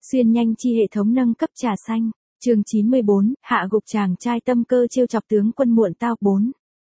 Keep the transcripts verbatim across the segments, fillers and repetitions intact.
Xuyên nhanh chi hệ thống nâng cấp trà xanh. Chương chín mươi bốn, hạ gục chàng trai tâm cơ trêu chọc tướng quân muộn tao bốn.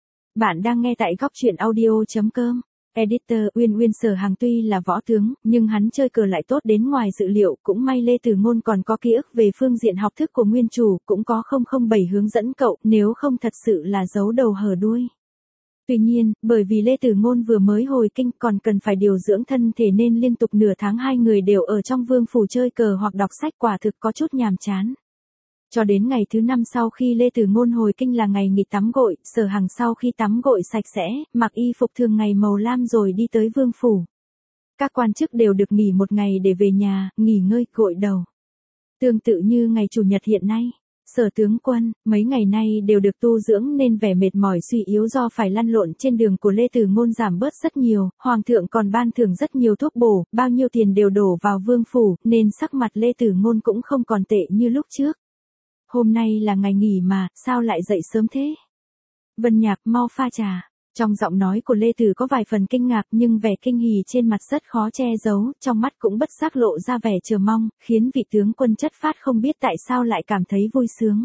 Bạn đang nghe tại góc truyện audio.com. Editor Uyên Uyên Sở Hằng tuy là võ tướng, nhưng hắn chơi cờ lại tốt đến ngoài dự liệu, cũng may Lê Tử Ngôn còn có ký ức về phương diện học thức của nguyên chủ, cũng có không không bảy hướng dẫn cậu, nếu không thật sự là giấu đầu hở đuôi. Tuy nhiên, bởi vì Lê Tử Ngôn vừa mới hồi kinh còn cần phải điều dưỡng thân thể nên liên tục nửa tháng hai người đều ở trong vương phủ chơi cờ hoặc đọc sách, quả thực có chút nhàm chán. Cho đến ngày thứ năm sau khi Lê Tử Ngôn hồi kinh là ngày nghỉ tắm gội, Sở Hằng sau khi tắm gội sạch sẽ, mặc y phục thường ngày màu lam rồi đi tới vương phủ. Các quan chức đều được nghỉ một ngày để về nhà, nghỉ ngơi gội đầu. Tương tự như ngày chủ nhật hiện nay, Sở tướng quân, mấy ngày nay đều được tu dưỡng nên vẻ mệt mỏi suy yếu do phải lăn lộn trên đường của Lê Tử Ngôn giảm bớt rất nhiều, Hoàng thượng còn ban thưởng rất nhiều thuốc bổ, bao nhiêu tiền đều đổ vào vương phủ, nên sắc mặt Lê Tử Ngôn cũng không còn tệ như lúc trước. Hôm nay là ngày nghỉ mà, sao lại dậy sớm thế? Vân Nhạc, mau pha trà. Trong giọng nói của Lê Tử có vài phần kinh ngạc nhưng vẻ kinh hỉ trên mặt rất khó che giấu, trong mắt cũng bất giác lộ ra vẻ chờ mong, khiến vị tướng quân chất phác không biết tại sao lại cảm thấy vui sướng.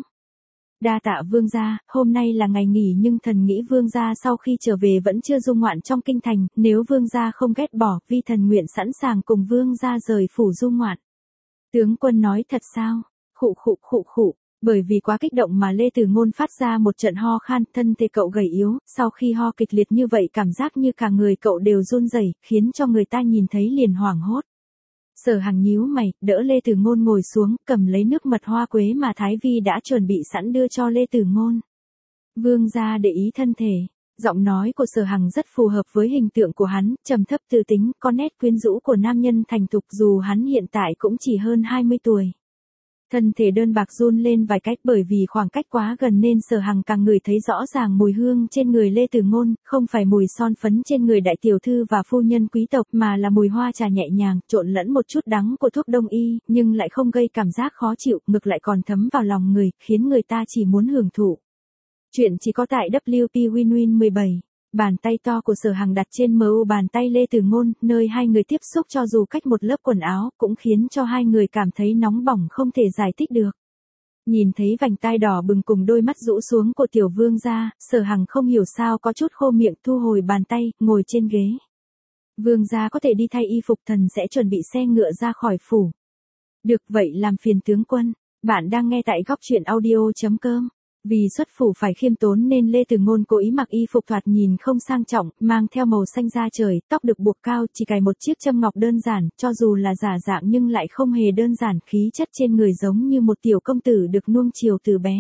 Đa tạ vương gia, hôm nay là ngày nghỉ nhưng thần nghĩ vương gia sau khi trở về vẫn chưa du ngoạn trong kinh thành, nếu vương gia không ghét bỏ, vi thần nguyện sẵn sàng cùng vương gia rời phủ du ngoạn. Tướng quân nói thật sao? Khụ khụ khụ khụ. Bởi vì quá kích động mà Lê Tử Ngôn phát ra một trận ho khan, thân thể cậu gầy yếu, sau khi ho kịch liệt như vậy cảm giác như cả người cậu đều run rẩy, khiến cho người ta nhìn thấy liền hoảng hốt. Sở Hằng nhíu mày, đỡ Lê Tử Ngôn ngồi xuống, cầm lấy nước mật hoa quế mà Thái Vi đã chuẩn bị sẵn đưa cho Lê Tử Ngôn. Vương gia để ý thân thể. Giọng nói của Sở Hằng rất phù hợp với hình tượng của hắn, trầm thấp tư tính, có nét quyến rũ của nam nhân thành thục dù hắn hiện tại cũng chỉ hơn hai mươi tuổi. Thân thể đơn bạc run lên vài cách bởi vì khoảng cách quá gần nên Sở Hằng càng ngửi thấy rõ ràng mùi hương trên người Lê Tử Ngôn, không phải mùi son phấn trên người đại tiểu thư và phu nhân quý tộc mà là mùi hoa trà nhẹ nhàng, trộn lẫn một chút đắng của thuốc đông y, nhưng lại không gây cảm giác khó chịu, ngược lại còn thấm vào lòng người, khiến người ta chỉ muốn hưởng thụ. Chuyện chỉ có tại W P Win Win mười bảy. Bàn tay to của Sở Hằng đặt trên mờ u bàn tay Lê Tử Ngôn, nơi hai người tiếp xúc cho dù cách một lớp quần áo, cũng khiến cho hai người cảm thấy nóng bỏng không thể giải thích được. Nhìn thấy vành tai đỏ bừng cùng đôi mắt rũ xuống của tiểu vương gia, Sở Hằng không hiểu sao có chút khô miệng, thu hồi bàn tay, ngồi trên ghế. Vương gia có thể đi thay y phục, thần sẽ chuẩn bị xe ngựa ra khỏi phủ. Được vậy làm phiền tướng quân. Bạn đang nghe tại góc truyện audio.com. Vì xuất phủ phải khiêm tốn nên Lê Tử Ngôn cố ý mặc y phục thoạt nhìn không sang trọng, mang theo màu xanh da trời, tóc được buộc cao, chỉ cài một chiếc châm ngọc đơn giản, cho dù là giả dạng nhưng lại không hề đơn giản, khí chất trên người giống như một tiểu công tử được nuông chiều từ bé.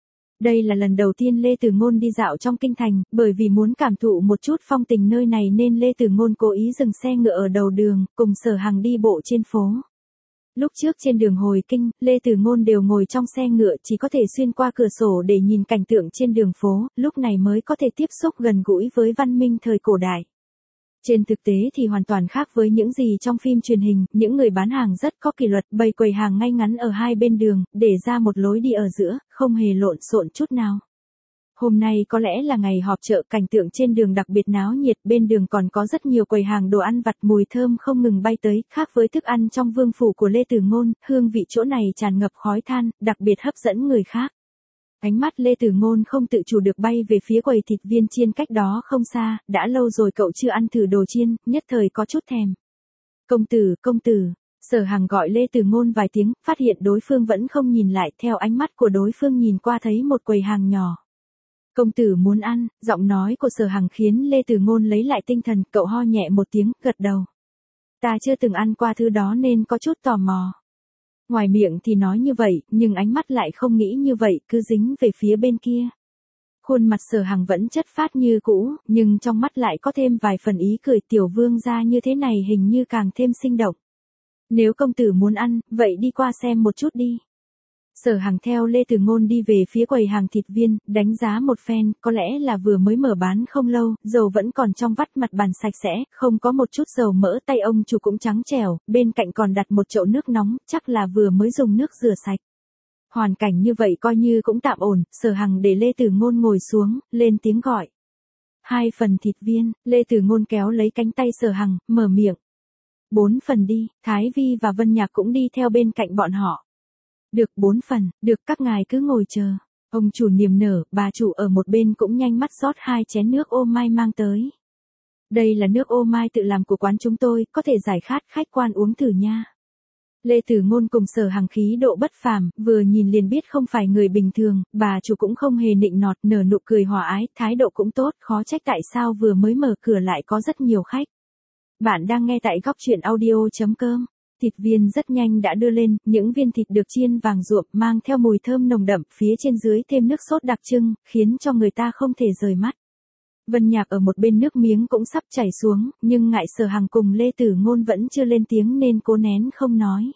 Đây là lần đầu tiên Lê Tử Ngôn đi dạo trong kinh thành, bởi vì muốn cảm thụ một chút phong tình nơi này nên Lê Tử Ngôn cố ý dừng xe ngựa ở đầu đường, cùng Sở Hằng đi bộ trên phố. Lúc trước trên đường hồi kinh, Lê Tử Ngôn đều ngồi trong xe ngựa, chỉ có thể xuyên qua cửa sổ để nhìn cảnh tượng trên đường phố, lúc này mới có thể tiếp xúc gần gũi với văn minh thời cổ đại. Trên thực tế thì hoàn toàn khác với những gì trong phim truyền hình, những người bán hàng rất có kỷ luật, bày quầy hàng ngay ngắn ở hai bên đường, để ra một lối đi ở giữa, không hề lộn xộn chút nào. Hôm nay có lẽ là ngày họp chợ, cảnh tượng trên đường đặc biệt náo nhiệt, bên đường còn có rất nhiều quầy hàng đồ ăn vặt, mùi thơm không ngừng bay tới, khác với thức ăn trong vương phủ của Lê Tử Ngôn, hương vị chỗ này tràn ngập khói than, đặc biệt hấp dẫn người khác. Ánh mắt Lê Tử Ngôn không tự chủ được bay về phía quầy thịt viên chiên cách đó không xa, đã lâu rồi cậu chưa ăn thử đồ chiên, nhất thời có chút thèm. Công tử, công tử. Sở Hằng gọi Lê Tử Ngôn vài tiếng, phát hiện đối phương vẫn không nhìn lại, theo ánh mắt của đối phương nhìn qua thấy một quầy hàng nhỏ. Công tử muốn ăn, giọng nói của Sở Hằng khiến Lê Tử Ngôn lấy lại tinh thần, cậu ho nhẹ một tiếng, gật đầu. Ta chưa từng ăn qua thứ đó nên có chút tò mò. Ngoài miệng thì nói như vậy, nhưng ánh mắt lại không nghĩ như vậy, cứ dính về phía bên kia. Khuôn mặt Sở Hằng vẫn chất phác như cũ, nhưng trong mắt lại có thêm vài phần ý cười, tiểu vương gia như thế này hình như càng thêm sinh động. Nếu công tử muốn ăn, vậy đi qua xem một chút đi. Sở Hằng theo Lê Tử Ngôn đi về phía quầy hàng thịt viên, đánh giá một phen, có lẽ là vừa mới mở bán không lâu, dầu vẫn còn trong vắt, mặt bàn sạch sẽ, không có một chút dầu mỡ, tay ông chủ cũng trắng trẻo, bên cạnh còn đặt một chậu nước nóng, chắc là vừa mới dùng nước rửa sạch. Hoàn cảnh như vậy coi như cũng tạm ổn, Sở Hằng để Lê Tử Ngôn ngồi xuống, lên tiếng gọi. Hai phần thịt viên, Lê Tử Ngôn kéo lấy cánh tay Sở Hằng, mở miệng. Bốn phần đi, Thái Vi và Vân Nhạc cũng đi theo bên cạnh bọn họ. Được bốn phần, được các ngài cứ ngồi chờ. Ông chủ niềm nở, bà chủ ở một bên cũng nhanh mắt rót hai chén nước ô mai mang tới. Đây là nước ô mai tự làm của quán chúng tôi, có thể giải khát khách quan uống thử nha. Lê Tử Ngôn cùng Sở Hằng khí độ bất phàm, vừa nhìn liền biết không phải người bình thường, bà chủ cũng không hề nịnh nọt, nở nụ cười hòa ái, thái độ cũng tốt, khó trách tại sao vừa mới mở cửa lại có rất nhiều khách. Bạn đang nghe tại góc truyện audio.com. Thịt viên rất nhanh đã đưa lên, những viên thịt được chiên vàng ruộm mang theo mùi thơm nồng đậm, phía trên dưới thêm nước sốt đặc trưng, khiến cho người ta không thể rời mắt. Vân Nhạc ở một bên nước miếng cũng sắp chảy xuống, nhưng ngại Sở Hằng cùng Lê Tử Ngôn vẫn chưa lên tiếng nên cố nén không nói.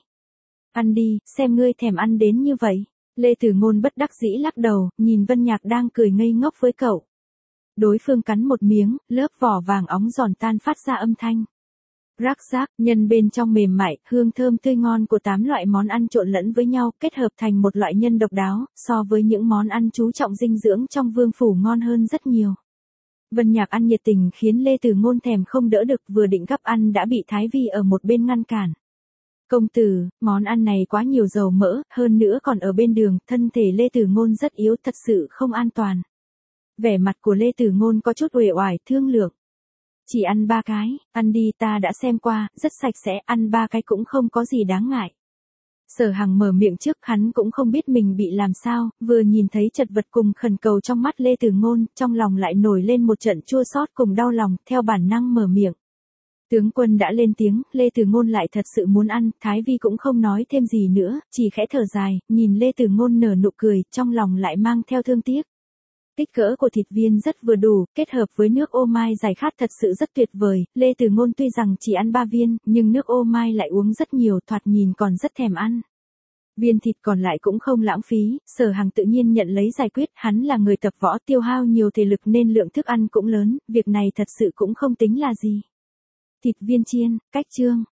Ăn đi, xem ngươi thèm ăn đến như vậy. Lê Tử Ngôn bất đắc dĩ lắc đầu, nhìn Vân Nhạc đang cười ngây ngốc với cậu. Đối phương cắn một miếng, lớp vỏ vàng óng giòn tan phát ra âm thanh. Rắc rác, nhân bên trong mềm mại, hương thơm tươi ngon của tám loại món ăn trộn lẫn với nhau, kết hợp thành một loại nhân độc đáo, so với những món ăn chú trọng dinh dưỡng trong vương phủ ngon hơn rất nhiều. Vân Nhạc ăn nhiệt tình khiến Lê Tử Ngôn thèm không đỡ được, vừa định gắp ăn đã bị Thái Vi ở một bên ngăn cản. Công tử, món ăn này quá nhiều dầu mỡ, hơn nữa còn ở bên đường, thân thể Lê Tử Ngôn rất yếu, thật sự không an toàn. Vẻ mặt của Lê Tử Ngôn có chút uể oải, thương lượng. Chỉ ăn ba cái, ăn đi, ta đã xem qua, rất sạch sẽ, ăn ba cái cũng không có gì đáng ngại. Sở Hằng mở miệng trước, hắn cũng không biết mình bị làm sao, vừa nhìn thấy chật vật cùng khẩn cầu trong mắt Lê Tử Ngôn, trong lòng lại nổi lên một trận chua xót cùng đau lòng, theo bản năng mở miệng. Tướng quân đã lên tiếng, Lê Tử Ngôn lại thật sự muốn ăn, Thái Vi cũng không nói thêm gì nữa, chỉ khẽ thở dài, nhìn Lê Tử Ngôn nở nụ cười, trong lòng lại mang theo thương tiếc. Kích cỡ của thịt viên rất vừa đủ, kết hợp với nước ô mai giải khát thật sự rất tuyệt vời, Lê Tử Ngôn tuy rằng chỉ ăn ba viên, nhưng nước ô mai lại uống rất nhiều, thoạt nhìn còn rất thèm ăn. Viên thịt còn lại cũng không lãng phí, Sở Hằng tự nhiên nhận lấy giải quyết, hắn là người tập võ tiêu hao nhiều thể lực nên lượng thức ăn cũng lớn, việc này thật sự cũng không tính là gì. Thịt viên chiên, cách chương,